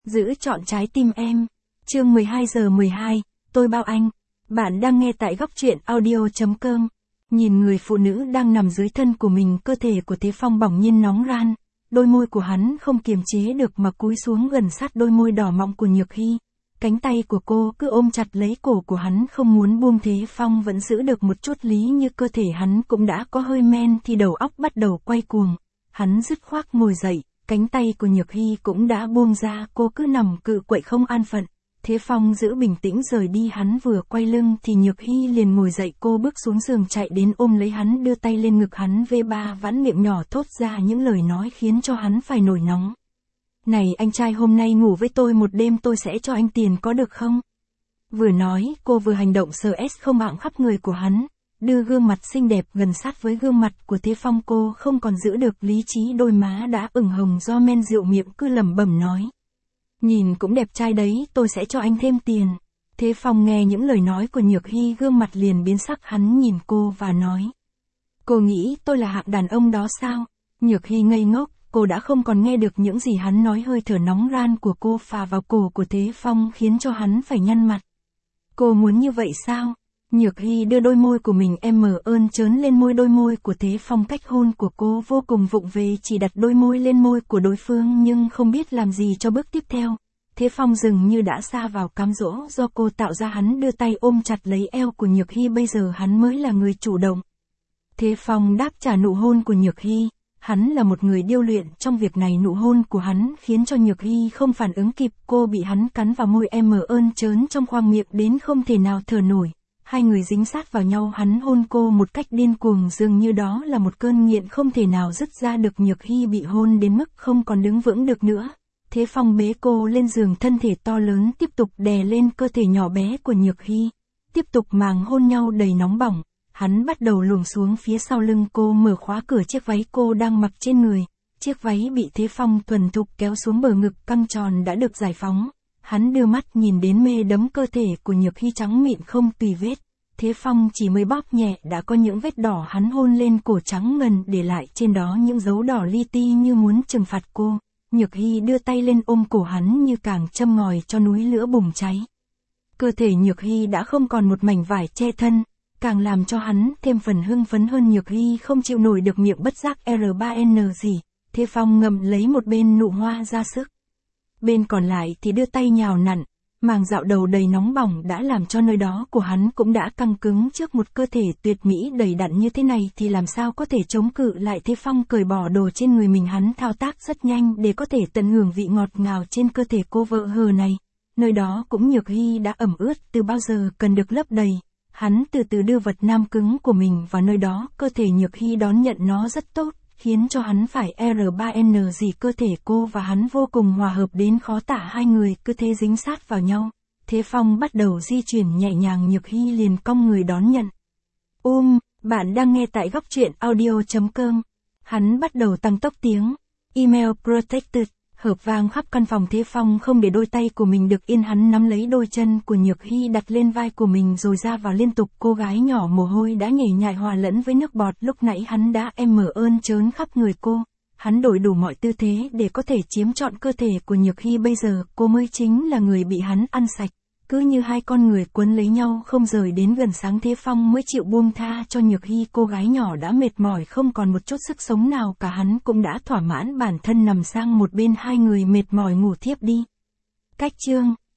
Giữ trọn trái tim em. Chương 12 giờ 12, tôi bao anh. Bạn đang nghe tại góc truyện audio.com. Nhìn người phụ nữ đang nằm dưới thân của mình, cơ thể của Thế Phong bỗng nhiên nóng ran. Đôi môi của hắn không kiềm chế được mà cúi xuống gần sát đôi môi đỏ mọng của Nhược Hy. Cánh tay của cô cứ ôm chặt lấy cổ của hắn không muốn buông. Thế Phong vẫn giữ được một chút lý, như cơ thể hắn cũng đã có hơi men thì đầu óc bắt đầu quay cuồng. Hắn dứt khoát ngồi dậy, cánh tay của Nhược Hy cũng đã buông ra, cô cứ nằm cự quậy không an phận. Thế Phong giữ bình tĩnh rời đi, hắn vừa quay lưng thì Nhược Hy liền ngồi dậy, cô bước xuống giường chạy đến ôm lấy hắn, đưa tay lên ngực hắn V3 vãn miệng nhỏ thốt ra những lời nói khiến cho hắn phải nổi nóng. Này anh trai, hôm nay ngủ với tôi một đêm tôi sẽ cho anh tiền có được không? Vừa nói, cô vừa hành động sờ không mạng khắp người của hắn, đưa gương mặt xinh đẹp gần sát với gương mặt của Thế Phong. Cô không còn giữ được lý trí, đôi má đã ửng hồng do men rượu, miệng cứ lẩm bẩm nói. Nhìn cũng đẹp trai đấy, tôi sẽ cho anh thêm tiền. Thế Phong nghe những lời nói của Nhược Hy, gương mặt liền biến sắc, hắn nhìn cô và nói. Cô nghĩ tôi là hạng đàn ông đó sao? Nhược Hy ngây ngốc, cô đã không còn nghe được những gì hắn nói, hơi thở nóng ran của cô phả vào cổ của Thế Phong khiến cho hắn phải nhăn mặt. Cô muốn như vậy sao? Nhược Hy đưa đôi môi của mình ơn trớn lên môi đôi môi của Thế Phong, cách hôn của cô vô cùng vụng về, chỉ đặt đôi môi lên môi của đối phương nhưng không biết làm gì cho bước tiếp theo. Thế Phong dường như đã sa vào cám dỗ do cô tạo ra, hắn đưa tay ôm chặt lấy eo của Nhược Hy, bây giờ hắn mới là người chủ động. Thế Phong đáp trả nụ hôn của Nhược Hy, hắn là một người điêu luyện trong việc này, nụ hôn của hắn khiến cho Nhược Hy không phản ứng kịp, cô bị hắn cắn vào môi ơn trớn trong khoang miệng đến không thể nào thở nổi. Hai người dính sát vào nhau, hắn hôn cô một cách điên cuồng, dường như đó là một cơn nghiện không thể nào dứt ra được. Nhược Hy bị hôn đến mức không còn đứng vững được nữa. Thế Phong bế cô lên giường, thân thể to lớn tiếp tục đè lên cơ thể nhỏ bé của Nhược Hy. Tiếp tục màng hôn nhau đầy nóng bỏng, hắn bắt đầu luồn xuống phía sau lưng cô, mở khóa cửa chiếc váy cô đang mặc trên người. Chiếc váy bị Thế Phong thuần thục kéo xuống bờ ngực căng tròn đã được giải phóng. Hắn đưa mắt nhìn đến mê đắm cơ thể của Nhược Hy trắng mịn không tì vết. Thế Phong chỉ mới bóp nhẹ đã có những vết đỏ, hắn hôn lên cổ trắng ngần, để lại trên đó những dấu đỏ li ti như muốn trừng phạt cô. Nhược Hy đưa tay lên ôm cổ hắn như càng châm ngòi cho núi lửa bùng cháy. Cơ thể Nhược Hy đã không còn một mảnh vải che thân, càng làm cho hắn thêm phần hưng phấn hơn. Nhược Hy không chịu nổi được, miệng bất giác R3N gì. Thế Phong ngậm lấy một bên nụ hoa ra sức. Bên còn lại thì đưa tay nhào nặn, màng dạo đầu đầy nóng bỏng đã làm cho nơi đó của hắn cũng đã căng cứng. Trước một cơ thể tuyệt mỹ đầy đặn như thế này thì làm sao có thể chống cự lại. Thế Phong cởi bỏ đồ trên người mình, hắn thao tác rất nhanh để có thể tận hưởng vị ngọt ngào trên cơ thể cô vợ hờ này. Nơi đó cũng Nhược Hy đã ẩm ướt từ bao giờ, cần được lấp đầy. Hắn từ từ đưa vật nam cứng của mình vào nơi đó, cơ thể Nhược Hy đón nhận nó rất tốt, khiến cho hắn phải R3N gì. Cơ thể cô và hắn vô cùng hòa hợp đến khó tả, hai người cứ thế dính sát vào nhau. Thế Phong bắt đầu di chuyển nhẹ nhàng, Nhược Hy liền cong người đón nhận. Bạn đang nghe tại góc truyện audio.com. Hắn bắt đầu tăng tốc tiếng Email Protected hợp vang khắp căn phòng. Thế Phong không để đôi tay của mình được yên, hắn nắm lấy đôi chân của Nhược Hy đặt lên vai của mình rồi ra vào liên tục. Cô gái nhỏ mồ hôi đã nhảy nhại hòa lẫn với nước bọt lúc nãy hắn đã ơn trớn khắp người cô. Hắn đổi đủ mọi tư thế để có thể chiếm trọn cơ thể của Nhược Hy, bây giờ cô mới chính là người bị hắn ăn sạch. Cứ như hai con người quấn lấy nhau không rời đến gần sáng, Thế Phong mới chịu buông tha cho Nhược Hy. Cô gái nhỏ đã mệt mỏi không còn một chút sức sống nào cả, hắn cũng đã thỏa mãn bản thân nằm sang một bên, hai người mệt mỏi ngủ thiếp đi. Cách chương